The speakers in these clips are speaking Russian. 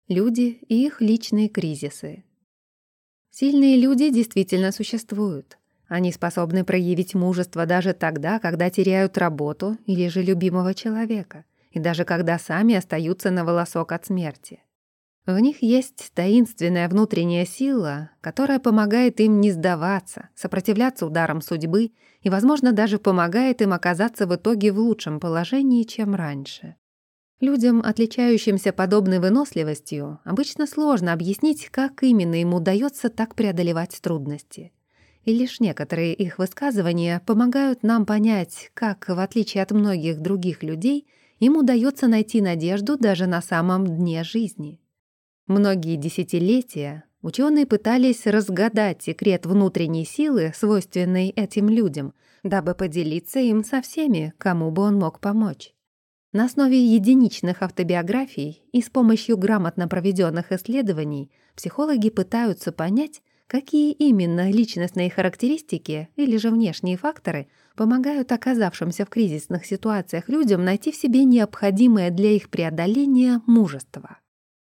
Люди и их личные кризисы. Сильные люди действительно существуют. Они способны проявить мужество даже тогда, когда теряют работу или же любимого человека, и даже когда сами остаются на волосок от смерти. В них есть таинственная внутренняя сила, которая помогает им не сдаваться, сопротивляться ударам судьбы и, возможно, даже помогает им оказаться в итоге в лучшем положении, чем раньше. Людям, отличающимся подобной выносливостью, обычно сложно объяснить, как именно им удается так преодолевать трудности. И лишь некоторые их высказывания помогают нам понять, как, в отличие от многих других людей, им удается найти надежду даже на самом дне жизни. Многие десятилетия ученые пытались разгадать секрет внутренней силы, свойственной этим людям, дабы поделиться им со всеми, кому бы он мог помочь. На основе единичных автобиографий и с помощью грамотно проведенных исследований психологи пытаются понять, какие именно личностные характеристики или же внешние факторы помогают оказавшимся в кризисных ситуациях людям найти в себе необходимое для их преодоления мужество.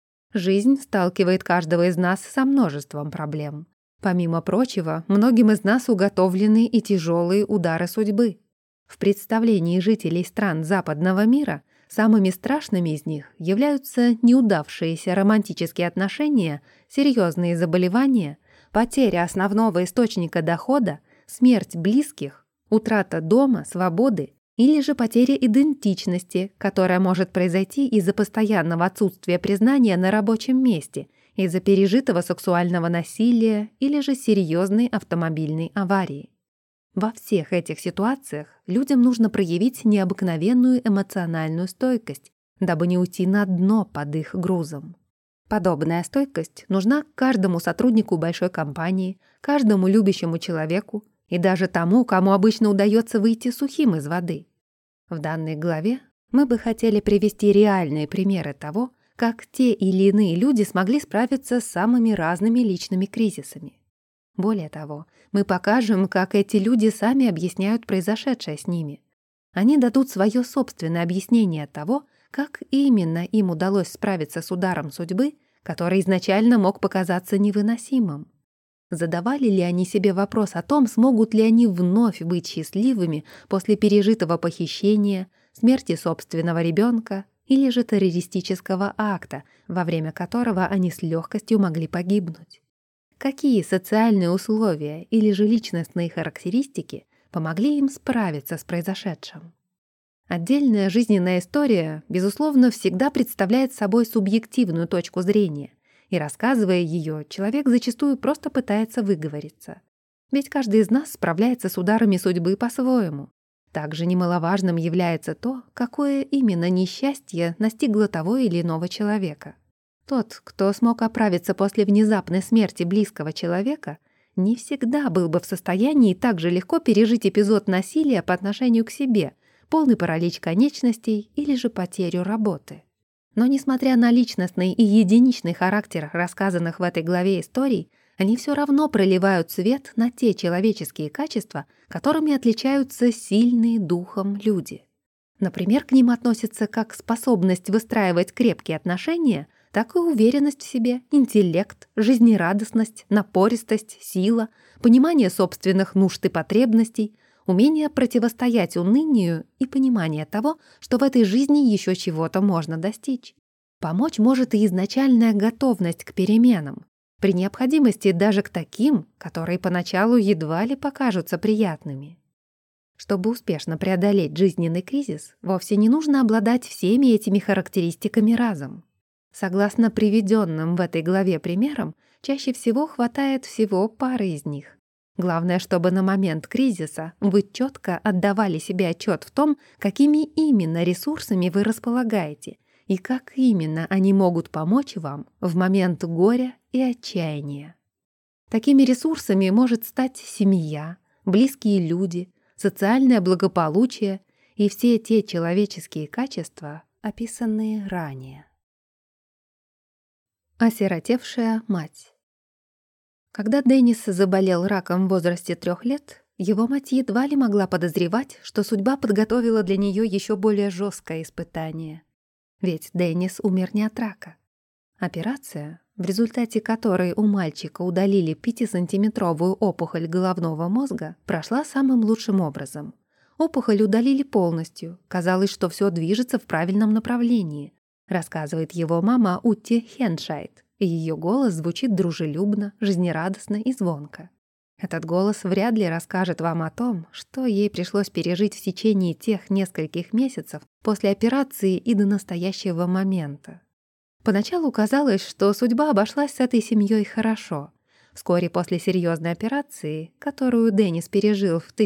Жизнь сталкивает каждого из нас со множеством проблем. Помимо прочего, многим из нас уготовлены и тяжелые удары судьбы. В представлении жителей стран западного мира самыми страшными из них являются неудавшиеся романтические отношения, серьезные заболевания, потеря основного источника дохода, смерть близких, утрата дома, свободы или же потеря идентичности, которая может произойти из-за постоянного отсутствия признания на рабочем месте, из-за пережитого сексуального насилия или же серьезной автомобильной аварии. Во всех этих ситуациях людям нужно проявить необыкновенную эмоциональную стойкость, дабы не уйти на дно под их грузом. Подобная стойкость нужна каждому сотруднику большой компании, каждому любящему человеку и даже тому, кому обычно удается выйти сухим из воды. В данной главе мы бы хотели привести реальные примеры того, как те или иные люди смогли справиться с самыми разными личными кризисами. Более того, мы покажем, как эти люди сами объясняют произошедшее с ними. Они дадут свое собственное объяснение того, как именно им удалось справиться с ударом судьбы, который изначально мог показаться невыносимым. Задавали ли они себе вопрос о том, смогут ли они вновь быть счастливыми после пережитого похищения, смерти собственного ребенка или же террористического акта, во время которого они с легкостью могли погибнуть? Какие социальные условия или же личностные характеристики помогли им справиться с произошедшим? Отдельная жизненная история, безусловно, всегда представляет собой субъективную точку зрения, и, рассказывая ее, человек зачастую просто пытается выговориться. Ведь каждый из нас справляется с ударами судьбы по-своему. Также немаловажным является то, какое именно несчастье настигло того или иного человека. Тот, кто смог оправиться после внезапной смерти близкого человека, не всегда был бы в состоянии так же легко пережить эпизод насилия по отношению к себе, полный паралич конечностей или же потерю работы. Но несмотря на личностный и единичный характер рассказанных в этой главе историй, они все равно проливают свет на те человеческие качества, которыми отличаются сильные духом люди. Например, к ним относятся как способность выстраивать крепкие отношения, так и уверенность в себе, интеллект, жизнерадостность, напористость, сила, понимание собственных нужд и потребностей, умение противостоять унынию и понимание того, что в этой жизни еще чего-то можно достичь. Помочь может и изначальная готовность к переменам, при необходимости даже к таким, которые поначалу едва ли покажутся приятными. Чтобы успешно преодолеть жизненный кризис, вовсе не нужно обладать всеми этими характеристиками разом. Согласно приведенным в этой главе примерам, чаще всего хватает всего пары из них. Главное, чтобы на момент кризиса вы четко отдавали себе отчет в том, какими именно ресурсами вы располагаете и как именно они могут помочь вам в момент горя и отчаяния. Такими ресурсами может стать семья, близкие люди, социальное благополучие и все те человеческие качества, описанные ранее. Осиротевшая мать. Когда Деннис заболел раком в возрасте 3 лет, его мать едва ли могла подозревать, что судьба подготовила для нее еще более жесткое испытание. Ведь Деннис умер не от рака. Операция, в результате которой у мальчика удалили 5-сантиметровую опухоль головного мозга, прошла самым лучшим образом. Опухоль удалили полностью, казалось, что все движется в правильном направлении, рассказывает его мама Утти Хеншайд, и ее голос звучит дружелюбно, жизнерадостно и звонко. Этот голос вряд ли расскажет вам о том, что ей пришлось пережить в течение тех нескольких месяцев после операции и до настоящего момента. Поначалу казалось, что судьба обошлась с этой семьей хорошо. Вскоре после серьезной операции, которую Деннис пережил в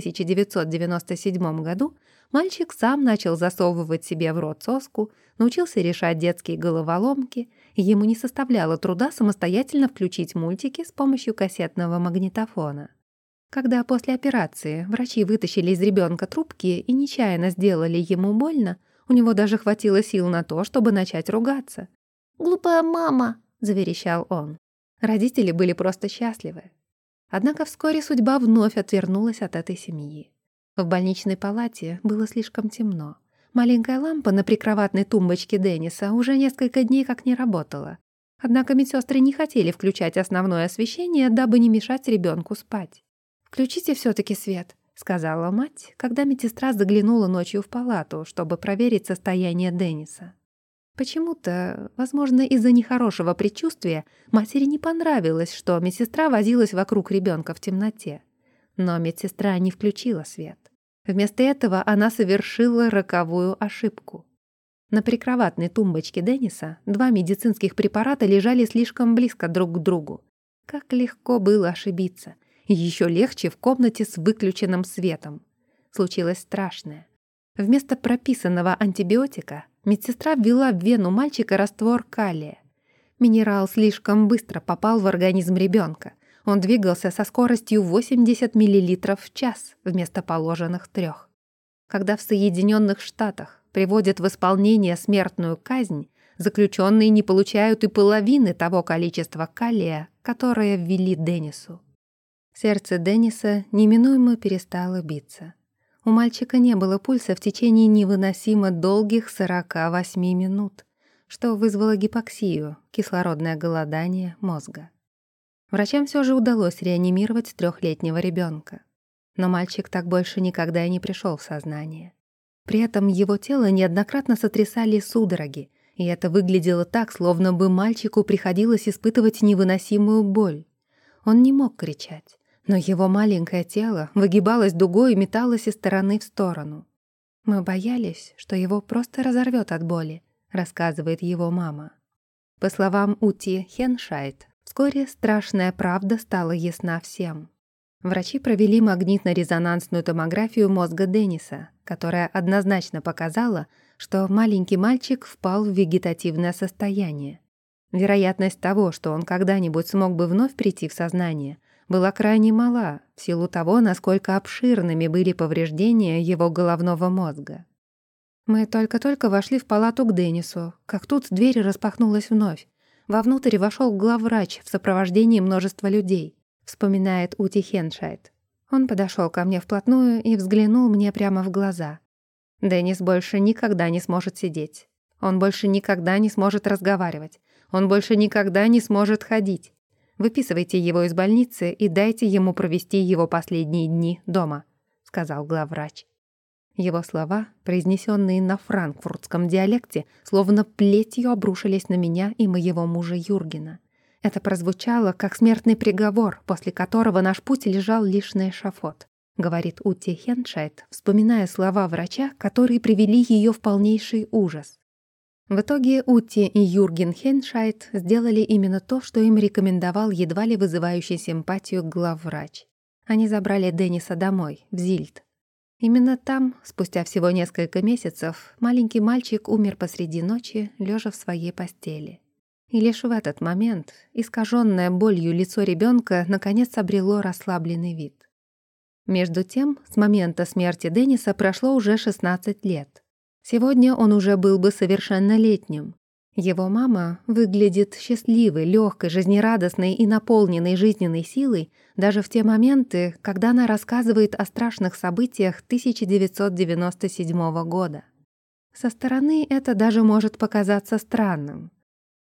1997 году, мальчик сам начал засовывать себе в рот соску, научился решать детские головоломки, и ему не составляло труда самостоятельно включить мультики с помощью кассетного магнитофона. Когда после операции врачи вытащили из ребенка трубки и нечаянно сделали ему больно, у него даже хватило сил на то, чтобы начать ругаться. «Глупая мама!» — заверещал он. Родители были просто счастливы. Однако вскоре судьба вновь отвернулась от этой семьи. В больничной палате было слишком темно. Маленькая лампа на прикроватной тумбочке Денниса уже несколько дней как не работала. Однако медсестры не хотели включать основное освещение, дабы не мешать ребенку спать. «Включите все-таки свет», — сказала мать, когда медсестра заглянула ночью в палату, чтобы проверить состояние Денниса. Почему-то, возможно, из-за нехорошего предчувствия, матери не понравилось, что медсестра возилась вокруг ребенка в темноте. Но медсестра не включила свет. Вместо этого она совершила роковую ошибку. На прикроватной тумбочке Денниса 2 медицинских препарата лежали слишком близко друг к другу. Как легко было ошибиться. И еще легче в комнате с выключенным светом. Случилось страшное. Вместо прописанного антибиотика медсестра ввела в вену мальчика раствор калия. Минерал слишком быстро попал в организм ребенка. Он двигался со скоростью 80 мл в час вместо положенных 3. Когда в Соединенных Штатах приводят в исполнение смертную казнь, заключенные не получают и половины того количества калия, которое ввели Деннису. Сердце Денниса неминуемо перестало биться. У мальчика не было пульса в течение невыносимо долгих 48 минут, что вызвало гипоксию, кислородное голодание мозга. Врачам все же удалось реанимировать 3-летнего ребенка. Но мальчик так больше никогда и не пришел в сознание. При этом его тело неоднократно сотрясали судороги, и это выглядело так, словно бы мальчику приходилось испытывать невыносимую боль. Он не мог кричать, но его маленькое тело выгибалось дугой и металось из стороны в сторону. «Мы боялись, что его просто разорвет от боли», — рассказывает его мама. По словам Утти Хеншайд, вскоре страшная правда стала ясна всем. Врачи провели магнитно-резонансную томографию мозга Денниса, которая однозначно показала, что маленький мальчик впал в вегетативное состояние. Вероятность того, что он когда-нибудь смог бы вновь прийти в сознание, была крайне мала в силу того, насколько обширными были повреждения его головного мозга. Мы только-только вошли в палату к Деннису, как тут дверь распахнулась вновь. Вовнутрь вошел главврач в сопровождении множества людей, вспоминает Утти Хеншайд. Он подошел ко мне вплотную и взглянул мне прямо в глаза. Деннис больше никогда не сможет сидеть. Он больше никогда не сможет разговаривать. Он больше никогда не сможет ходить. Выписывайте его из больницы и дайте ему провести его последние дни дома», — сказал главврач. Его слова, произнесенные на франкфуртском диалекте, словно плетью обрушились на меня и моего мужа Юргена. Это прозвучало как смертный приговор, после которого наш путь лежал лишь на эшафот, говорит Утти Хеншайд, вспоминая слова врача, которые привели ее в полнейший ужас. В итоге Утти и Юрген Хеншайд сделали именно то, что им рекомендовал едва ли вызывающий симпатию главврач. Они забрали Денниса домой, в Зильд. Именно там, спустя всего несколько месяцев, маленький мальчик умер посреди ночи, лежа в своей постели. И лишь в этот момент искаженное болью лицо ребенка наконец обрело расслабленный вид. Между тем, с момента смерти Денниса прошло уже 16 лет. Сегодня он уже был бы совершеннолетним. Его мама выглядит счастливой, легкой, жизнерадостной и наполненной жизненной силой даже в те моменты, когда она рассказывает о страшных событиях 1997 года. Со стороны это даже может показаться странным.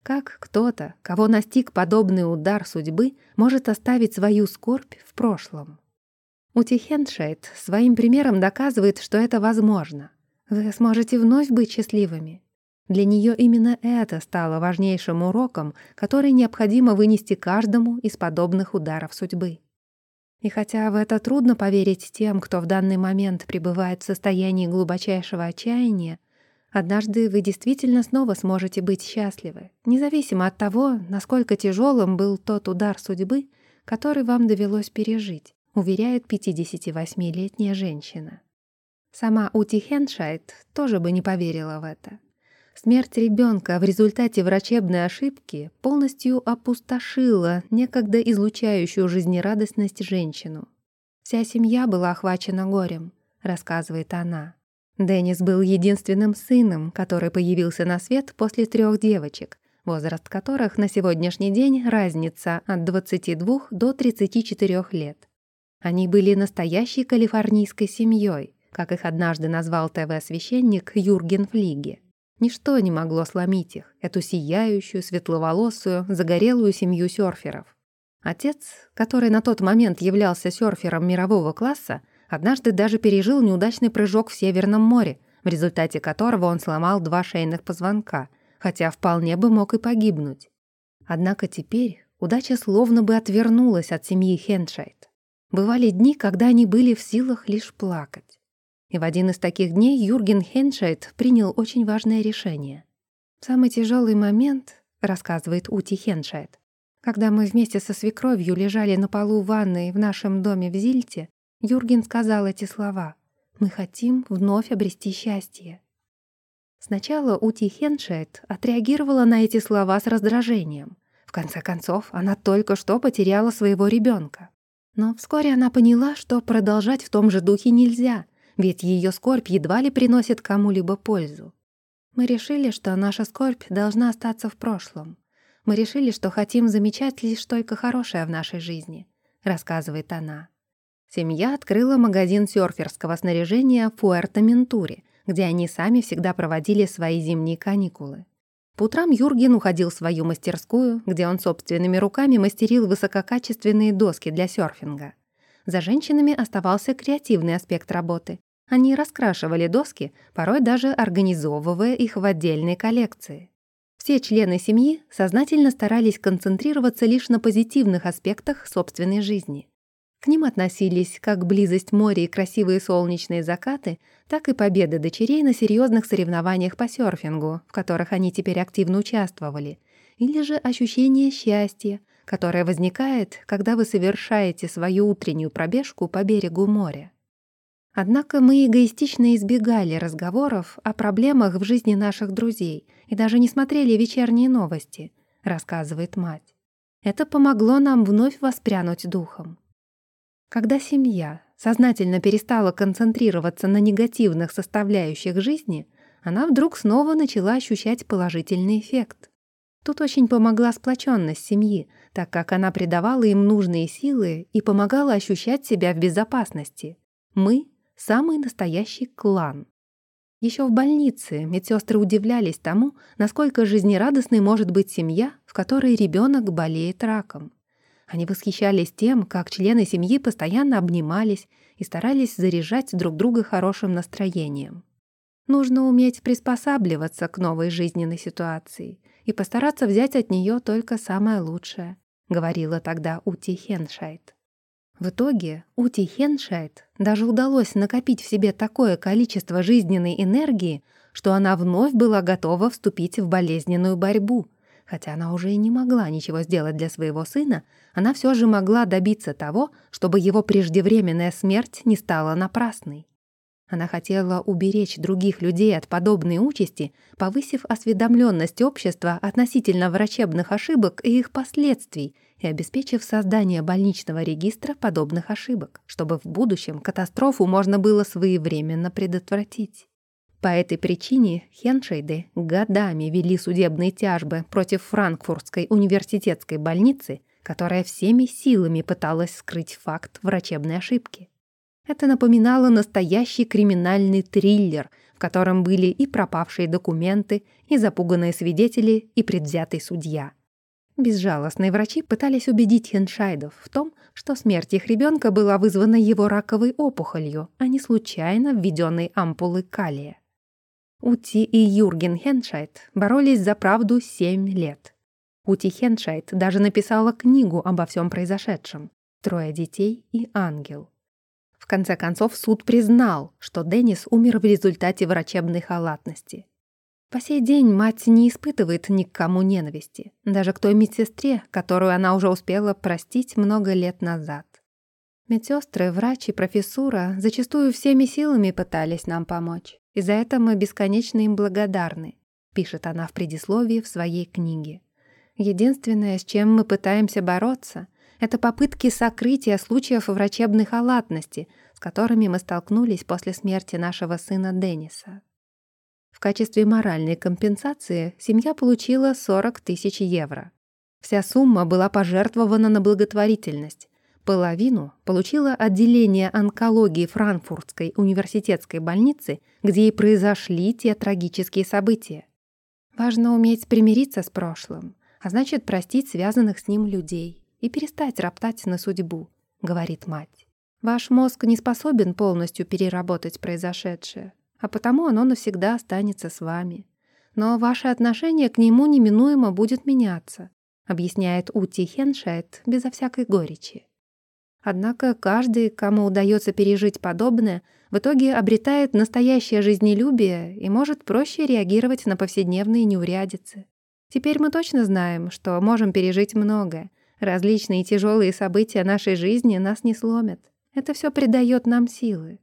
Как кто-то, кого настиг подобный удар судьбы, может оставить свою скорбь в прошлом? Ути Хендшейд своим примером доказывает, что это возможно. Вы сможете вновь быть счастливыми. Для нее именно это стало важнейшим уроком, который необходимо вынести каждому из подобных ударов судьбы. И хотя в это трудно поверить тем, кто в данный момент пребывает в состоянии глубочайшего отчаяния, однажды вы действительно снова сможете быть счастливы, независимо от того, насколько тяжелым был тот удар судьбы, который вам довелось пережить, уверяет 58-летняя женщина. Сама Ути Хендшейд тоже бы не поверила в это. Смерть ребенка в результате врачебной ошибки полностью опустошила некогда излучающую жизнерадостность женщину. «Вся семья была охвачена горем», — рассказывает она. Деннис был единственным сыном, который появился на свет после 3 девочек, возраст которых на сегодняшний день разница от 22 до 34 лет. Они были настоящей калифорнийской семьей, как их однажды назвал ТВ-священник Юрген Флиге. Ничто не могло сломить их, эту сияющую, светловолосую, загорелую семью сёрферов. Отец, который на тот момент являлся сёрфером мирового класса, однажды даже пережил неудачный прыжок в Северном море, в результате которого он сломал 2 шейных позвонка, хотя вполне бы мог и погибнуть. Однако теперь удача словно бы отвернулась от семьи Хендшейд. Бывали дни, когда они были в силах лишь плакать. И в один из таких дней Юрген Хендшейд принял очень важное решение. «В самый тяжелый момент, — рассказывает Ути Хендшейд, — когда мы вместе со свекровью лежали на полу ванной в нашем доме в Зильте, Юрген сказал эти слова: «Мы хотим вновь обрести счастье». Сначала Ути Хендшейд отреагировала на эти слова с раздражением. В конце концов, она только что потеряла своего ребенка. Но вскоре она поняла, что продолжать в том же духе нельзя, ведь ее скорбь едва ли приносит кому-либо пользу. Мы решили, что наша скорбь должна остаться в прошлом. Мы решили, что хотим замечать лишь только хорошее в нашей жизни, рассказывает она. Семья открыла магазин сёрферского снаряжения в Пуэрто-Ментуре, где они сами всегда проводили свои зимние каникулы. По утрам Юрген уходил в свою мастерскую, где он собственными руками мастерил высококачественные доски для сёрфинга. За женщинами оставался креативный аспект работы. Они раскрашивали доски, порой даже организовывая их в отдельные коллекции. Все члены семьи сознательно старались концентрироваться лишь на позитивных аспектах собственной жизни. К ним относились как близость моря и красивые солнечные закаты, так и победы дочерей на серьезных соревнованиях по серфингу, в которых они теперь активно участвовали, или же ощущение счастья, которое возникает, когда вы совершаете свою утреннюю пробежку по берегу моря. Однако мы эгоистично избегали разговоров о проблемах в жизни наших друзей и даже не смотрели вечерние новости, рассказывает мать. Это помогло нам вновь воспрянуть духом. Когда семья сознательно перестала концентрироваться на негативных составляющих жизни, она вдруг снова начала ощущать положительный эффект. Тут очень помогла сплоченность семьи, так как она придавала им нужные силы и помогала ощущать себя в безопасности. Мы — самый настоящий клан. Еще в больнице медсестры удивлялись тому, насколько жизнерадостной может быть семья, в которой ребенок болеет раком. Они восхищались тем, как члены семьи постоянно обнимались и старались заряжать друг друга хорошим настроением. Нужно уметь приспосабливаться к новой жизненной ситуации и постараться взять от нее только самое лучшее, говорила тогда Ути Хендшейд. В итоге Ути Хендшейд даже удалось накопить в себе такое количество жизненной энергии, что она вновь была готова вступить в болезненную борьбу. Хотя она уже и не могла ничего сделать для своего сына, она все же могла добиться того, чтобы его преждевременная смерть не стала напрасной. Она хотела уберечь других людей от подобной участи, повысив осведомленность общества относительно врачебных ошибок и их последствий и обеспечив создание больничного регистра подобных ошибок, чтобы в будущем катастрофу можно было своевременно предотвратить. По этой причине Хендшейды годами вели судебные тяжбы против Франкфуртской университетской больницы, которая всеми силами пыталась скрыть факт врачебной ошибки. Это напоминало настоящий криминальный триллер, в котором были и пропавшие документы, и запуганные свидетели, и предвзятый судья. Безжалостные врачи пытались убедить Хеншайдов в том, что смерть их ребенка была вызвана его раковой опухолью, а не случайно введенной ампулой калия. Ути и Юрген Хеншайд боролись за правду 7 лет. Ути Хеншайд даже написала книгу обо всем произошедшем «Трое детей и ангел». В конце концов, суд признал, что Деннис умер в результате врачебной халатности. По сей день мать не испытывает ни к кому ненависти, даже к той медсестре, которую она уже успела простить много лет назад. Медсестры, врач и профессура зачастую всеми силами пытались нам помочь, и за это мы бесконечно им благодарны, пишет она в предисловии в своей книге. Единственное, с чем мы пытаемся бороться, это попытки сокрытия случаев врачебной халатности, с которыми мы столкнулись после смерти нашего сына Денниса. В качестве моральной компенсации семья получила 40 тысяч евро. Вся сумма была пожертвована на благотворительность. Половину получило отделение онкологии Франкфуртской университетской больницы, где и произошли те трагические события. Важно уметь примириться с прошлым, а значит простить связанных с ним людей и перестать роптать на судьбу, говорит мать. Ваш мозг не способен полностью переработать произошедшее, а потому оно навсегда останется с вами. Но ваше отношение к нему неминуемо будет меняться, объясняет Ути Хеншайд безо всякой горечи. Однако каждый, кому удается пережить подобное, в итоге обретает настоящее жизнелюбие и может проще реагировать на повседневные неурядицы. Теперь мы точно знаем, что можем пережить многое. Различные тяжелые события нашей жизни нас не сломят. Это все придает нам силы.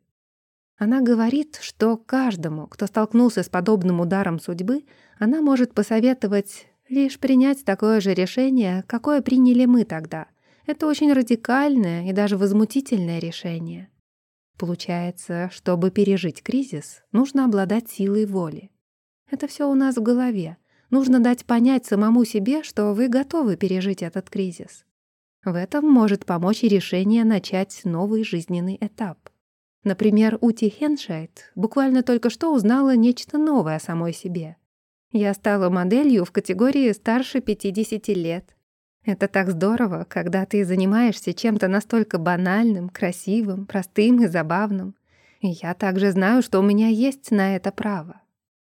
Она говорит, что каждому, кто столкнулся с подобным ударом судьбы, она может посоветовать лишь принять такое же решение, какое приняли мы тогда. Это очень радикальное и даже возмутительное решение. Получается, чтобы пережить кризис, нужно обладать силой воли. Это все у нас в голове. Нужно дать понять самому себе, что вы готовы пережить этот кризис. В этом может помочь и решение начать новый жизненный этап. Например, Ути Хеншайд буквально только что узнала нечто новое о самой себе. «Я стала моделью в категории старше 50 лет. Это так здорово, когда ты занимаешься чем-то настолько банальным, красивым, простым и забавным. И я также знаю, что у меня есть на это право».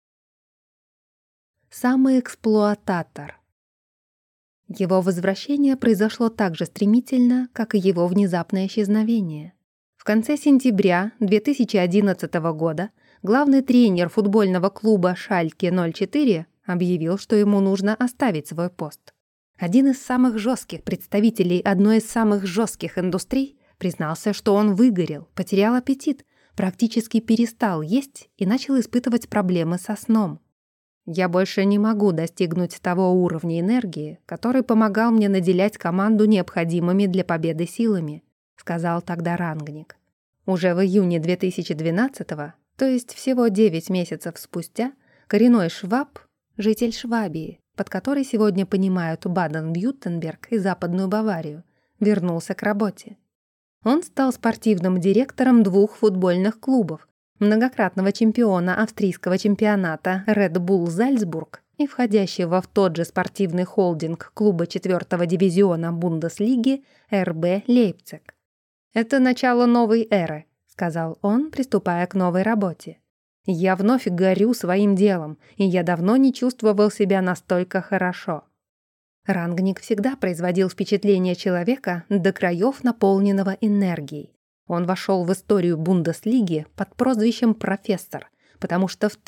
Самоэксплуататор. Его возвращение произошло так же стремительно, как и его внезапное исчезновение. В конце сентября 2011 года главный тренер футбольного клуба «Шальке 04» объявил, что ему нужно оставить свой пост. Один из самых жестких представителей одной из самых жестких индустрий признался, что он выгорел, потерял аппетит, практически перестал есть и начал испытывать проблемы со сном. «Я больше не могу достигнуть того уровня энергии, который помогал мне наделять команду необходимыми для победы силами», сказал тогда Рангник. Уже в июне 2012-го, то есть всего 9 месяцев спустя, коренной шваб, житель Швабии, под которой сегодня понимают Баден-Вюртемберг и Западную Баварию, вернулся к работе. Он стал спортивным директором 2 футбольных клубов, многократного чемпиона австрийского чемпионата Red Bull Зальцбург и входящего в тот же спортивный холдинг клуба 4-го дивизиона Бундеслиги РБ Лейпциг. «Это начало новой эры», — сказал он, приступая к новой работе. «Я вновь горю своим делом, и я давно не чувствовал себя настолько хорошо». Рангник всегда производил впечатление человека до краев, наполненного энергией. Он вошел в историю Бундеслиги под прозвищем «профессор», потому что в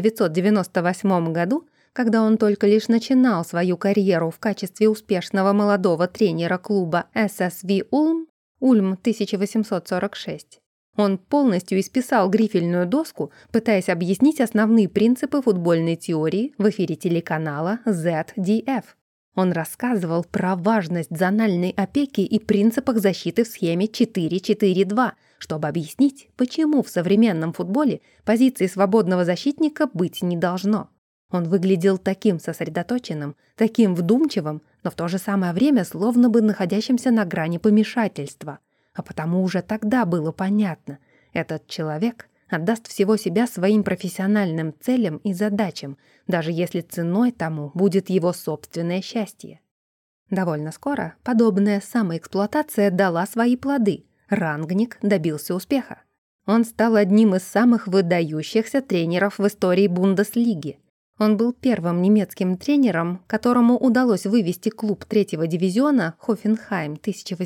1998 году, когда он только лишь начинал свою карьеру в качестве успешного молодого тренера клуба ССВ Ульм 1846, он полностью исписал грифельную доску, пытаясь объяснить основные принципы футбольной теории в эфире телеканала ZDF. Он рассказывал про важность зональной опеки и принципах защиты в схеме 4-4-2, чтобы объяснить, почему в современном футболе позиции свободного защитника быть не должно. Он выглядел таким сосредоточенным, таким вдумчивым, но в то же самое время словно бы находящимся на грани помешательства. А потому уже тогда было понятно, этот человек отдаст всего себя своим профессиональным целям и задачам, даже если ценой тому будет его собственное счастье. Довольно скоро подобная самоэксплуатация дала свои плоды. Рангник добился успеха. Он стал одним из самых выдающихся тренеров в истории Бундеслиги. Он был первым немецким тренером, которому удалось вывести клуб третьего дивизиона Хофенхайм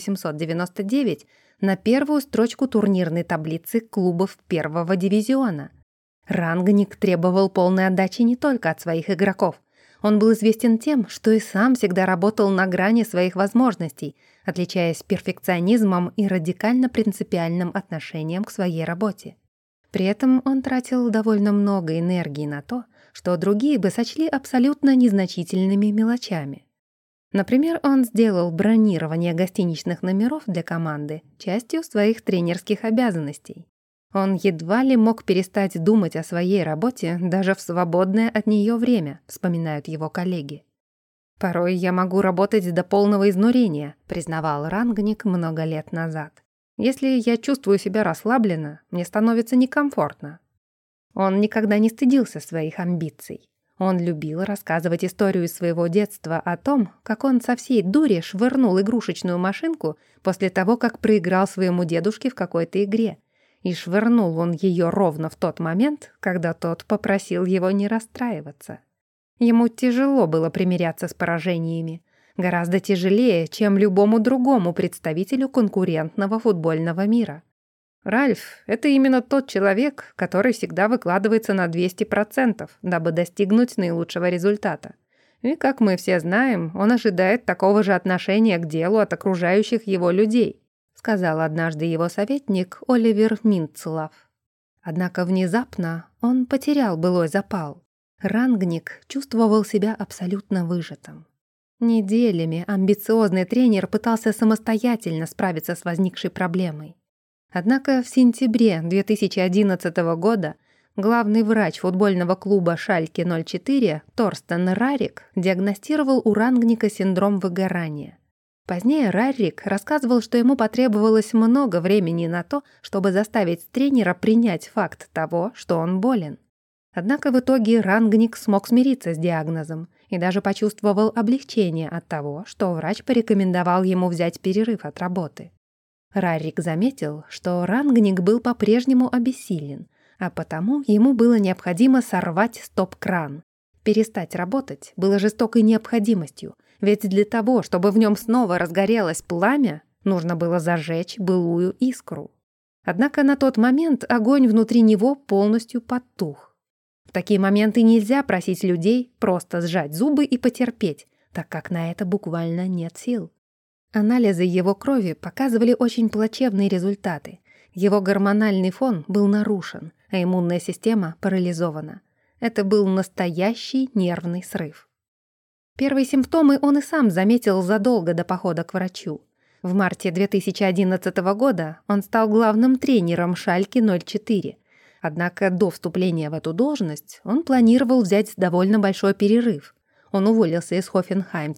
1899 на первую строчку турнирной таблицы клубов первого дивизиона. Рангник требовал полной отдачи не только от своих игроков. Он был известен тем, что и сам всегда работал на грани своих возможностей, отличаясь перфекционизмом и радикально принципиальным отношением к своей работе. При этом он тратил довольно много энергии на то, что другие бы сочли абсолютно незначительными мелочами. Например, он сделал бронирование гостиничных номеров для команды частью своих тренерских обязанностей. Он едва ли мог перестать думать о своей работе даже в свободное от нее время, вспоминают его коллеги. «Порой я могу работать до полного изнурения», признавал Рангник много лет назад. «Если я чувствую себя расслабленно, мне становится некомфортно». Он никогда не стыдился своих амбиций. Он любил рассказывать историю из своего детства о том, как он со всей дури швырнул игрушечную машинку после того, как проиграл своему дедушке в какой-то игре. И швырнул он ее ровно в тот момент, когда тот попросил его не расстраиваться. Ему тяжело было примиряться с поражениями. Гораздо тяжелее, чем любому другому представителю конкурентного футбольного мира. Ральф — это именно тот человек, который всегда выкладывается на 200%, дабы достигнуть наилучшего результата. И, как мы все знаем, он ожидает такого же отношения к делу от окружающих его людей, сказал однажды его советник Оливер Минцлав. Однако внезапно он потерял былой запал. Рангник чувствовал себя абсолютно выжатым. Неделями амбициозный тренер пытался самостоятельно справиться с возникшей проблемой. Однако в сентябре 2011 года главный врач футбольного клуба «Шальке 04» Торстен Рарик диагностировал у Рангника синдром выгорания. Позднее Рарик рассказывал, что ему потребовалось много времени на то, чтобы заставить тренера принять факт того, что он болен. Однако в итоге Рангник смог смириться с диагнозом и даже почувствовал облегчение от того, что врач порекомендовал ему взять перерыв от работы. Рарик заметил, что Рангник был по-прежнему обессилен, а потому ему было необходимо сорвать стоп-кран. Перестать работать было жестокой необходимостью, ведь для того, чтобы в нем снова разгорелось пламя, нужно было зажечь былую искру. Однако на тот момент огонь внутри него полностью потух. В такие моменты нельзя просить людей просто сжать зубы и потерпеть, так как на это буквально нет сил. Анализы его крови показывали очень плачевные результаты. Его гормональный фон был нарушен, а иммунная система парализована. Это был настоящий нервный срыв. Первые симптомы он и сам заметил задолго до похода к врачу. В марте 2011 года он стал главным тренером «Шальке 04». Однако до вступления в эту должность он планировал взять довольно большой перерыв. Он уволился из Хофенхайм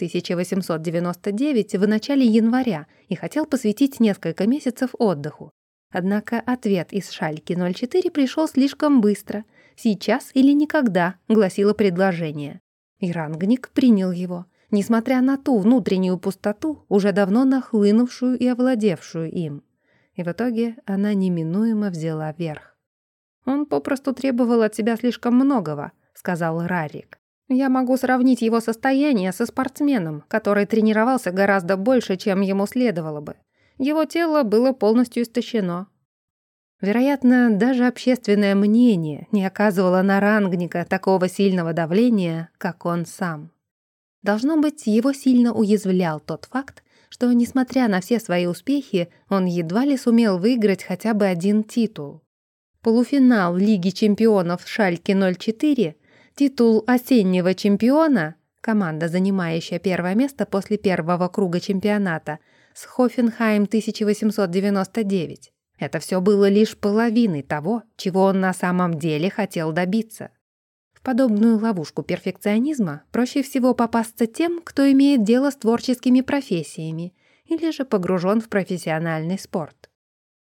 1899 в начале января и хотел посвятить несколько месяцев отдыху. Однако ответ из «Шальке 04» пришел слишком быстро. «Сейчас или никогда», — гласило предложение. И Рангник принял его, несмотря на ту внутреннюю пустоту, уже давно нахлынувшую и овладевшую им. И в итоге она неминуемо взяла верх. «Он попросту требовал от себя слишком многого», — сказал Рарик. «Я могу сравнить его состояние со спортсменом, который тренировался гораздо больше, чем ему следовало бы. Его тело было полностью истощено». Вероятно, даже общественное мнение не оказывало на Рангника такого сильного давления, как он сам. Должно быть, его сильно уязвлял тот факт, что, несмотря на все свои успехи, он едва ли сумел выиграть хотя бы один титул. Полуфинал Лиги чемпионов «Шальке 04», титул осеннего чемпиона, команда, занимающая первое место после первого круга чемпионата, с Хофенхайм 1899. Это все было лишь половиной того, чего он на самом деле хотел добиться. В подобную ловушку перфекционизма проще всего попасться тем, кто имеет дело с творческими профессиями или же погружен в профессиональный спорт.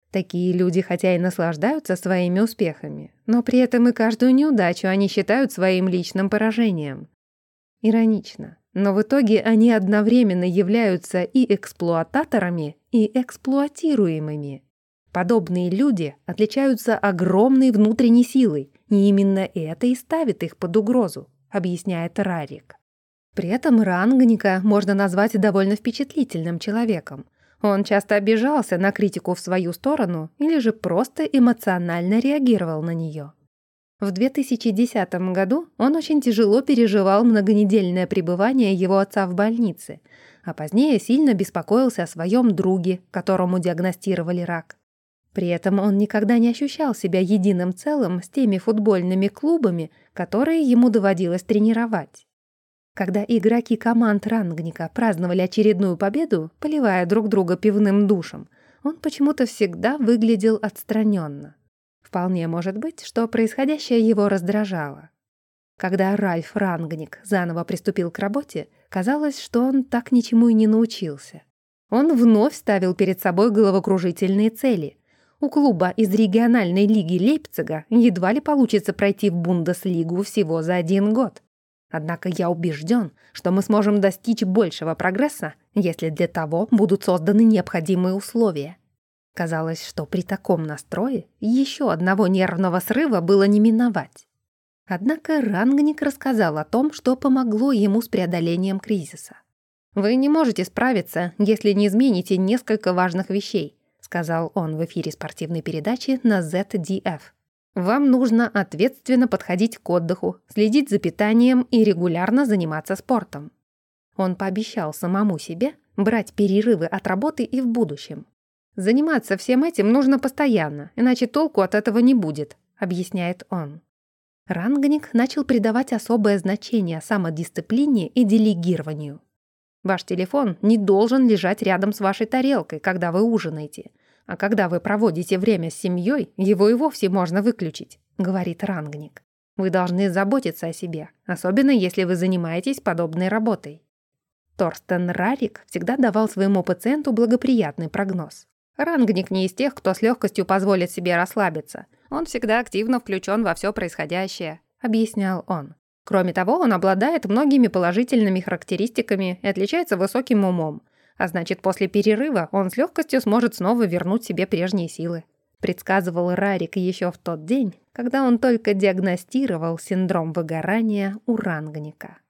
Такие люди хотя и наслаждаются своими успехами, но при этом и каждую неудачу они считают своим личным поражением. Иронично, но в итоге они одновременно являются и эксплуататорами, и эксплуатируемыми. Подобные люди отличаются огромной внутренней силой, и именно это и ставит их под угрозу, объясняет Рарик. При этом Рангника можно назвать довольно впечатлительным человеком. Он часто обижался на критику в свою сторону или же просто эмоционально реагировал на нее. В 2010 году он очень тяжело переживал многонедельное пребывание его отца в больнице, а позднее сильно беспокоился о своем друге, которому диагностировали рак. При этом он никогда не ощущал себя единым целым с теми футбольными клубами, которые ему доводилось тренировать. Когда игроки команд Рангника праздновали очередную победу, поливая друг друга пивным душем, он почему-то всегда выглядел отстраненно. Вполне может быть, что происходящее его раздражало. Когда Ральф Рангник заново приступил к работе, казалось, что он так ничему и не научился. Он вновь ставил перед собой головокружительные цели. У клуба из региональной лиги Лейпцига едва ли получится пройти в Бундеслигу всего за 1 год. Однако я убежден, что мы сможем достичь большего прогресса, если для того будут созданы необходимые условия. Казалось, что при таком настрое еще одного нервного срыва было не миновать. Однако Рангник рассказал о том, что помогло ему с преодолением кризиса. «Вы не можете справиться, если не измените несколько важных вещей», сказал он в эфире спортивной передачи на ZDF. «Вам нужно ответственно подходить к отдыху, следить за питанием и регулярно заниматься спортом». Он пообещал самому себе брать перерывы от работы и в будущем. «Заниматься всем этим нужно постоянно, иначе толку от этого не будет», объясняет он. Рангник начал придавать особое значение самодисциплине и делегированию. Ваш телефон не должен лежать рядом с вашей тарелкой, когда вы ужинаете, а когда вы проводите время с семьей, его и вовсе можно выключить, говорит Рангник. Вы должны заботиться о себе, особенно если вы занимаетесь подобной работой. Торстен Рарик всегда давал своему пациенту благоприятный прогноз. Рангник не из тех, кто с легкостью позволит себе расслабиться. Он всегда активно включен во все происходящее, объяснял он. Кроме того, он обладает многими положительными характеристиками и отличается высоким умом, а значит, после перерыва он с легкостью сможет снова вернуть себе прежние силы. Предсказывал Рарик еще в тот день, когда он только диагностировал синдром выгорания у Рангника.